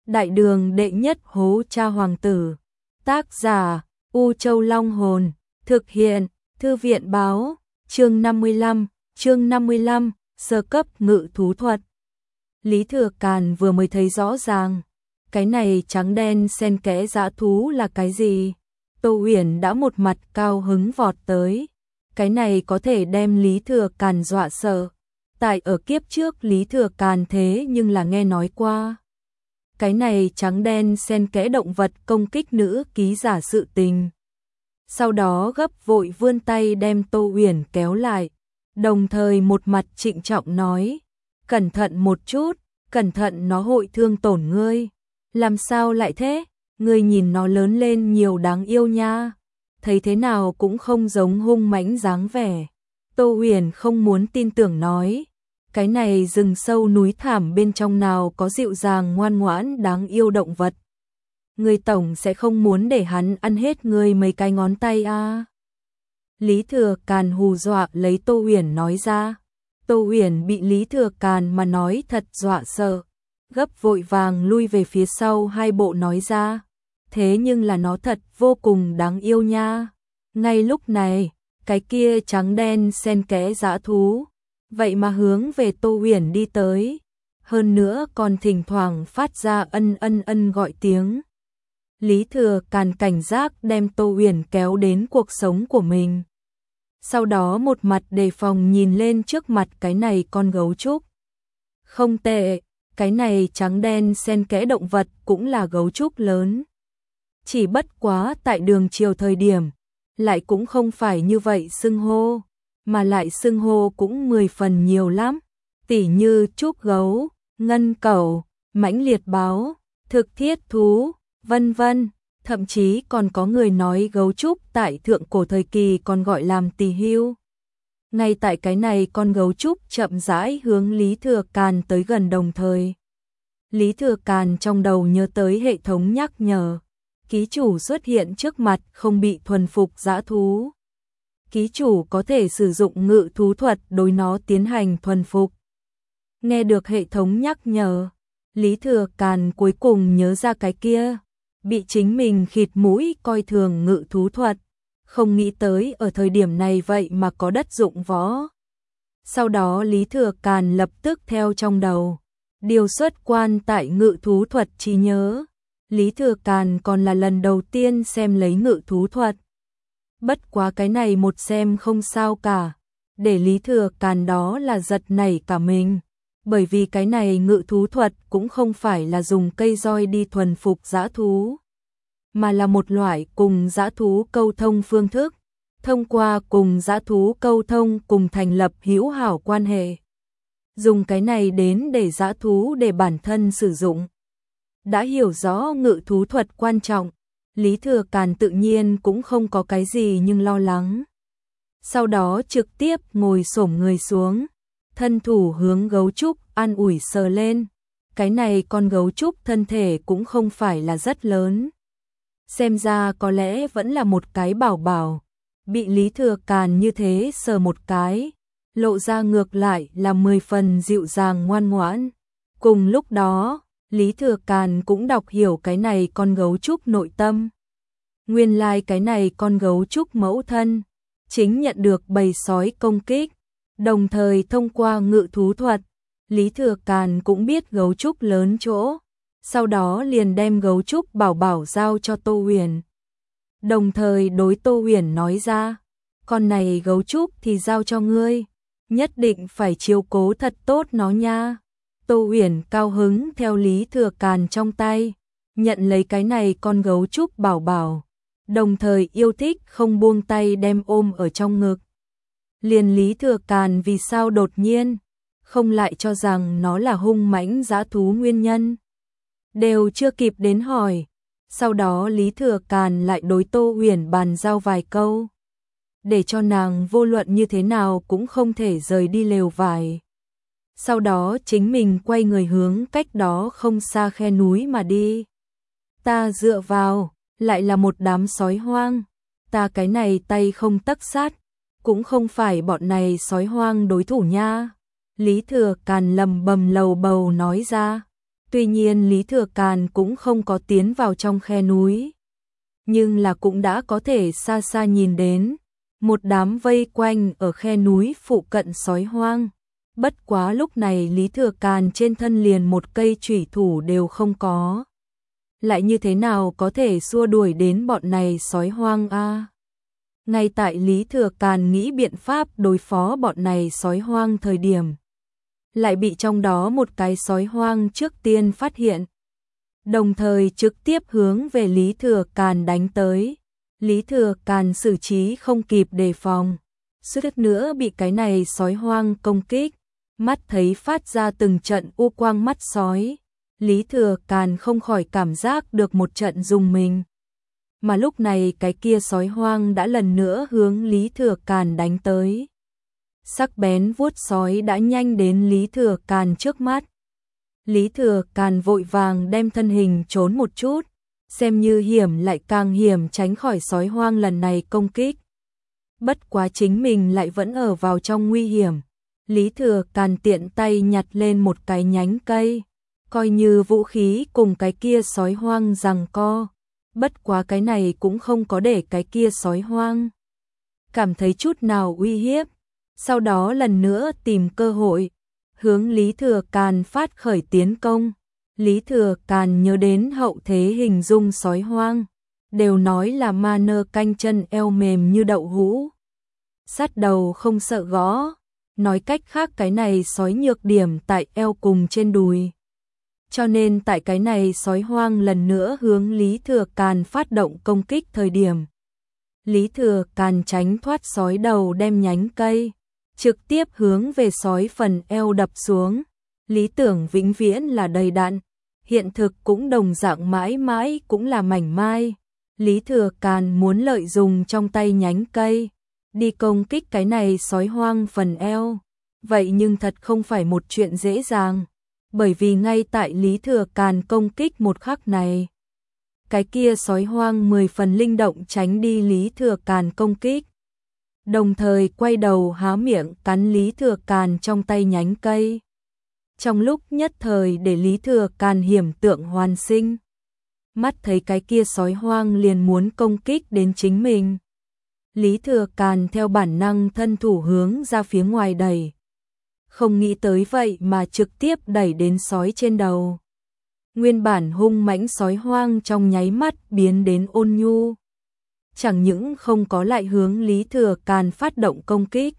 Đại đường đệ nhất hố cha hoàng tử. Tác giả U Châu Long Hồn. Thực hiện Thư viện Báo. Chương 55, sơ cấp ngự thú thuật. Lý Thừa Càn vừa mới thấy rõ ràng, cái này trắng đen xen kẽ dã thú là cái gì? Tô Uyển đã một mặt cao hứng vọt tới. Cái này có thể đem Lý Thừa Càn dọa sợ. Tại ở kiếp trước Lý Thừa Càn thế nhưng là nghe nói qua. Cái này trắng đen xen kẽ động vật công kích nữ ký giả sự tình. Sau đó gấp vội vươn tay đem Tô Uyển kéo lại, đồng thời một mặt trịnh trọng nói, cẩn thận một chút, cẩn thận nó hội thương tổn ngươi. Làm sao lại thế? Ngươi nhìn nó lớn lên nhiều đáng yêu nha. Thấy thế nào cũng không giống hung mãnh dáng vẻ. Tô Uyển không muốn tin tưởng nói, cái này rừng sâu núi thảm bên trong nào có dịu dàng ngoan ngoãn đáng yêu động vật. Ngươi tổng sẽ không muốn để hắn ăn hết ngươi mấy cái ngón tay à? Lý Thừa Càn hù dọa lấy Tô Uyển nói ra. Tô Uyển bị Lý Thừa Càn mà nói thật dọa sợ, gấp vội vàng lui về phía sau hai bộ nói ra, thế nhưng là nó thật vô cùng đáng yêu nha. Ngay lúc này, cái kia trắng đen xen kẽ dã thú, vậy mà hướng về Tô Uyển đi tới, hơn nữa còn thỉnh thoảng phát ra ân gọi tiếng. Lý Thừa Càn cảnh giác đem Tô Uyển kéo đến cuộc sống của mình. Sau đó một mặt đề phòng nhìn lên trước mặt cái này con gấu trúc. Không tệ, cái này trắng đen xen kẽ động vật cũng là gấu trúc lớn. Chỉ bất quá tại đường chiều thời điểm, lại cũng không phải như vậy xưng hô, mà lại xưng hô cũng 10 phần nhiều lắm. Tỉ như trúc gấu, ngân cẩu, mãnh liệt báo, thực thiết thú, vân vân. Thậm chí còn có người nói gấu trúc tại thượng cổ thời kỳ còn gọi làm tỳ hưu. Ngay tại cái này con gấu trúc chậm rãi hướng Lý Thừa Càn tới gần đồng thời. Lý Thừa Càn trong đầu nhớ tới hệ thống nhắc nhở. Ký chủ xuất hiện trước mặt không bị thuần phục dã thú. Ký chủ có thể sử dụng ngự thú thuật đối nó tiến hành thuần phục. Nghe được hệ thống nhắc nhở, Lý Thừa Càn cuối cùng nhớ ra cái kia. Bị chính mình khịt mũi coi thường ngự thú thuật, không nghĩ tới ở thời điểm này vậy mà có đất dụng võ. Sau đó Lý Thừa Càn lập tức theo trong đầu, điều xuất quan tại ngự thú thuật trí nhớ. Lý Thừa Càn còn là lần đầu tiên xem lấy ngự thú thuật. Bất quá cái này một xem không sao cả, để Lý Thừa Càn đó là giật nảy cả mình. Bởi vì cái này ngự thú thuật cũng không phải là dùng cây roi đi thuần phục dã thú, mà là một loại cùng dã thú câu thông phương thức, thông qua cùng dã thú câu thông cùng thành lập hữu hảo quan hệ. Dùng cái này đến để dã thú để bản thân sử dụng. Đã hiểu rõ ngự thú thuật quan trọng, Lý Thừa Càn tự nhiên cũng không có cái gì nhưng lo lắng. Sau đó trực tiếp ngồi xổm người xuống, thân thủ hướng gấu trúc an ủi sờ lên. Cái này con gấu trúc thân thể cũng không phải là rất lớn. Xem ra có lẽ vẫn là một cái bảo bảo. Bị Lý Thừa Càn như thế sờ một cái, lộ ra ngược lại là 10 phần dịu dàng ngoan ngoãn. Cùng lúc đó, Lý Thừa Càn cũng đọc hiểu cái này con gấu trúc nội tâm. Nguyên lai cái này con gấu trúc mẫu thân chính nhận được bầy sói công kích. Đồng thời thông qua ngự thú thuật, Lý Thừa Càn cũng biết gấu trúc lớn chỗ, sau đó liền đem gấu trúc bảo bảo giao cho Tô Uyển. Đồng thời đối Tô Uyển nói ra, con này gấu trúc thì giao cho ngươi, nhất định phải chiếu cố thật tốt nó nha. Tô Uyển cao hứng theo Lý Thừa Càn trong tay, nhận lấy cái này con gấu trúc bảo bảo, đồng thời yêu thích không buông tay đem ôm ở trong ngực. Liền Lý Thừa Càn vì sao đột nhiên không lại cho rằng nó là hung mãnh dã thú nguyên nhân, đều chưa kịp đến hỏi. Sau đó Lý Thừa Càn lại đối Tô Uyển bàn giao vài câu, để cho nàng vô luận như thế nào cũng không thể rời đi lều vải. Sau đó chính mình quay người hướng cách đó không xa khe núi mà đi. Ta dựa vào, lại là một đám sói hoang. Ta cái này tay không tấc sát, cũng không phải bọn này sói hoang đối thủ nha. Lý Thừa Càn lầm bầm lầu bầu nói ra. Tuy nhiên Lý Thừa Càn cũng không có tiến vào trong khe núi, nhưng là cũng đã có thể xa xa nhìn đến một đám vây quanh ở khe núi phụ cận sói hoang. Bất quá lúc này Lý Thừa Càn trên thân liền một cây chủy thủ đều không có. Lại như thế nào có thể xua đuổi đến bọn này sói hoang a? Ngay tại Lý Thừa Càn nghĩ biện pháp đối phó bọn này sói hoang thời điểm, lại bị trong đó một cái sói hoang trước tiên phát hiện, đồng thời trực tiếp hướng về Lý Thừa Càn đánh tới. Lý Thừa Càn xử trí không kịp đề phòng, suýt nữa bị cái này sói hoang công kích. Mắt thấy phát ra từng trận u quang mắt sói, Lý Thừa Càn không khỏi cảm giác được một trận rùng mình. Mà lúc này cái kia sói hoang đã lần nữa hướng Lý Thừa Càn đánh tới. Sắc bén vuốt sói đã nhanh đến Lý Thừa Càn trước mắt. Lý Thừa Càn vội vàng đem thân hình trốn một chút, xem như hiểm lại càng hiểm tránh khỏi sói hoang lần này công kích. Bất quá chính mình lại vẫn ở vào trong nguy hiểm. Lý Thừa Càn tiện tay nhặt lên một cái nhánh cây, coi như vũ khí cùng cái kia sói hoang giằng co. Bất quá cái này cũng không có để cái kia sói hoang cảm thấy chút nào uy hiếp. Sau đó lần nữa tìm cơ hội, hướng Lý Thừa Càn phát khởi tiến công. Lý Thừa Càn nhớ đến hậu thế hình dung sói hoang, đều nói là ma nơ canh chân eo mềm như đậu hũ, sắt đầu không sợ gõ. Nói cách khác cái này sói nhược điểm tại eo cùng trên đùi. Cho nên tại cái này sói hoang lần nữa hướng Lý Thừa Càn phát động công kích thời điểm, Lý Thừa Càn tránh thoát sói đầu đem nhánh cây, trực tiếp hướng về sói phần eo đập xuống. Lý tưởng vĩnh viễn là đầy đặn, hiện thực cũng đồng dạng mãi mãi cũng là mảnh mai. Lý Thừa Càn muốn lợi dụng trong tay nhánh cây đi công kích cái này sói hoang phần eo. Vậy nhưng thật không phải một chuyện dễ dàng, bởi vì ngay tại Lý Thừa Càn công kích một khắc này, cái kia sói hoang 10 phần linh động tránh đi Lý Thừa Càn công kích, đồng thời quay đầu há miệng cắn Lý Thừa Càn trong tay nhánh cây. Trong lúc nhất thời để Lý Thừa Càn hiểm tượng hoàn sinh, mắt thấy cái kia sói hoang liền muốn công kích đến chính mình. Lý Thừa Càn theo bản năng thân thủ hướng ra phía ngoài đẩy. Không nghĩ tới vậy mà trực tiếp đẩy đến sói trên đầu. Nguyên bản hung mãnh sói hoang trong nháy mắt biến đến ôn nhu. Chẳng những không có lại hướng Lý Thừa Càn phát động công kích,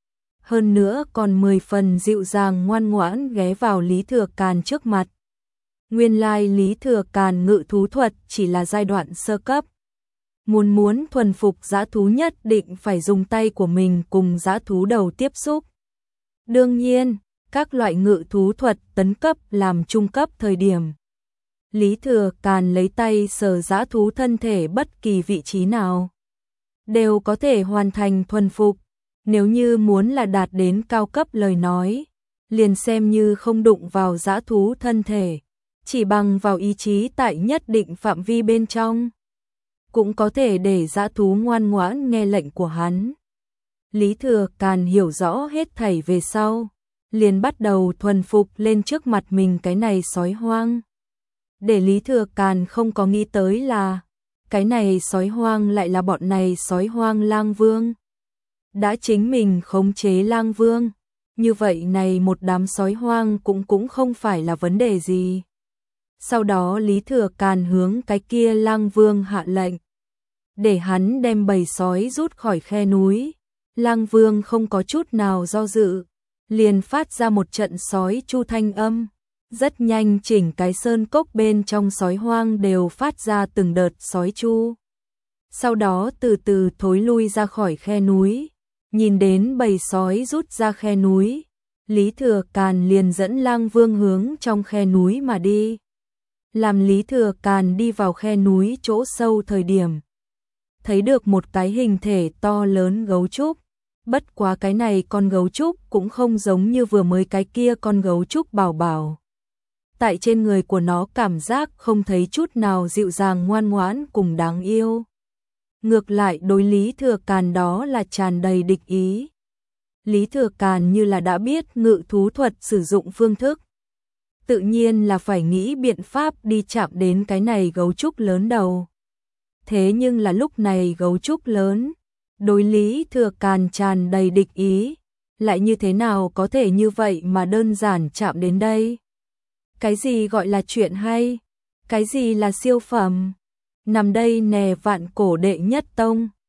hơn nữa còn 10 phần dịu dàng ngoan ngoãn ghé vào Lý Thừa Càn trước mặt. Nguyên lai Lý Thừa Càn ngự thú thuật chỉ là giai đoạn sơ cấp. Muốn thuần phục dã thú nhất định phải dùng tay của mình cùng dã thú đầu tiếp xúc. Đương nhiên, các loại ngự thú thuật tấn cấp làm trung cấp thời điểm, Lý Thừa Càn lấy tay sờ dã thú thân thể bất kỳ vị trí nào, đều có thể hoàn thành thuần phục. Nếu như muốn là đạt đến cao cấp lời nói, liền xem như không đụng vào dã thú thân thể, chỉ bằng vào ý chí tại nhất định phạm vi bên trong, cũng có thể để dã thú ngoan ngoãn nghe lệnh của hắn. Lý Thừa Càn hiểu rõ hết thảy về sau, liền bắt đầu thuần phục lên trước mặt mình cái này sói hoang. Để Lý Thừa Càn không có nghĩ tới là, cái này sói hoang lại là bọn này sói hoang lang vương. Đã chính mình khống chế lang vương, như vậy này một đám sói hoang cũng không phải là vấn đề gì. Sau đó Lý Thừa Càn hướng cái kia lang vương hạ lệnh, để hắn đem bầy sói rút khỏi khe núi. Lang vương không có chút nào do dự, liền phát ra một trận sói chu thanh âm. Rất nhanh chỉnh cái sơn cốc bên trong sói hoang đều phát ra từng đợt sói chu. Sau đó từ từ thối lui ra khỏi khe núi. Nhìn đến bầy sói rút ra khe núi, Lý Thừa Càn liền dẫn lang vương hướng trong khe núi mà đi. Làm Lý Thừa Càn đi vào khe núi chỗ sâu thời điểm, thấy được một cái hình thể to lớn gấu trúc. Bất quá cái này con gấu trúc cũng không giống như vừa mới cái kia con gấu trúc bảo bảo. Tại trên người của nó cảm giác không thấy chút nào dịu dàng ngoan ngoãn cùng đáng yêu. Ngược lại đối Lý Thừa Càn đó là tràn đầy địch ý. Lý Thừa Càn như là đã biết ngự thú thuật sử dụng phương thức, tự nhiên là phải nghĩ biện pháp đi chạm đến cái này gấu trúc lớn đầu. Thế nhưng là lúc này gấu trúc lớn, đối Lý Thừa Càn tràn đầy địch ý, lại như thế nào có thể như vậy mà đơn giản chạm đến đây? Cái gì gọi là chuyện hay? Cái gì là siêu phẩm? Nằm đây nè vạn cổ đệ nhất tông.